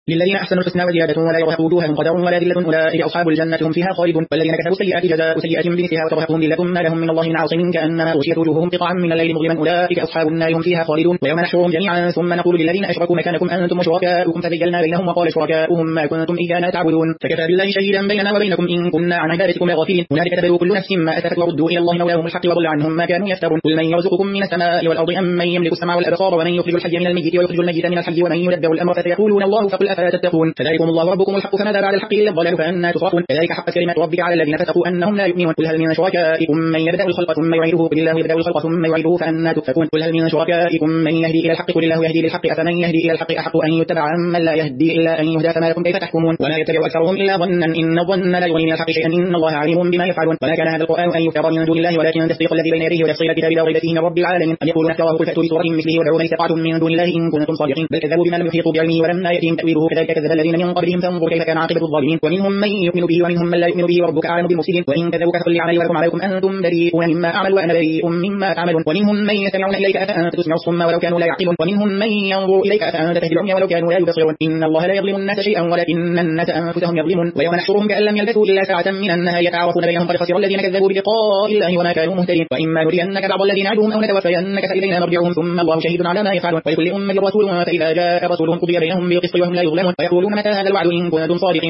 للذين أحسنوا الحسنى وزيادة ولا يرهق وجوههم قدر ولا ذلة أولئك أصحاب الجنة هم فيها خالدون والذين كسبوا السيئات جزاء سيئة بمثلها وترهقهم ذلة ما لهم من الله من عاصم كأنما غشيت وجوههم قطعا من الليل مظلما أولئك أصحاب النار هم فيها خالدون ويوم نحشرهم جميعا ثم نقول للذين أشركوا مكانكم أنتم وشركاؤكم فزيلنا بينهم وقال شركاؤهم ما كنتم إيانا تعبدون فكفى بالله شهيدا بيننا وبينكم إن كنا عن عبادتكم لغافلين هنالك تبلو كل نفس ما أسفت وردوا إلى الله مولاهم الحق وضل عنهم ما كانوا يفترون قل من يرزقكم من السماء والأرض أم من يملك السمع والأبصار ومن يخرج الحي من الميت ويخرج الميت من الحي ومن يدبر الأمر فسيقولون الله فقل أفلا تتقون فذلكم الله ربكم الحق فماذا بعد الحق إلا الضلال فأنى تصرفون كذلك حقت كلمات ربك على الذين فسقوا أنهم لا يؤمنون قل هل من شركائكم من يبدأ الخلق ثم يعيده قل الله يبدأ الخلق ثم يعيده فأنى تؤفكون قل هل من شركائكم من يهدي إلى الحق قل الله يهدي للحق أفمن يهدي إلى الحق أحق أن يتبع عمن لا يهدي إلا أن يهدى فما لكم كيف تحكمون ولا يتبع أكثرهم إلا ظنا إن الظن لا يغني من الحق شيئا إن الله عليم بما يفعلون ولا كان هذا القرآن أن يفترى من دون الله ولكن تصديق الذي بين يديه وتفصيل الكتاب لا ريب فيه من رب العالمين أم يقولون افتراه قل فأتوا بسورة مثله ودعوا من استطعتم من دون الله إن كنتم صادقين بل كذبوا بما لم يحيطوا بعلمه ولما يأتهم تأويله كذلك كذب الذين من قبلهم فانظر كيف كان عاقبة الظالمين ومنهم من يؤمن به ومنهم من لا يؤمن به وربك أعلم بالمفسدين وإن كذبوك فقل لعملي ولكم عليكم أنتم بريئون مما أعمل وأنا بريء مما تعملون ومنهم من يستمعون إليك أفأنت تسمع الصم ولو كانوا لا يعقلون ومنهم من ينظر إليك أفأنت تهدي العمي ولو كانوا لا يبصرون إن الله لا يظلم الناس شيئا ولكن الناس أنفسهم يظلمون ويوم نحشرهم كأن لم يلبثوا إلا ساعة من النهار يتعارفون بينهم قد خسر الذين كذبوا بلقاء الله وما كانوا مهتدين وإما نرينك بعض الذين نعدهم أو نتوفينك فإلينا مرجعهم ثم الله شهيد على ما يفعلون ولكل أمة رسول فإذا جاء رسولهم قضي بينهم بالقسط وهم لا يظلمون ويقولون متى هذا الوعد إن كنتم صادقين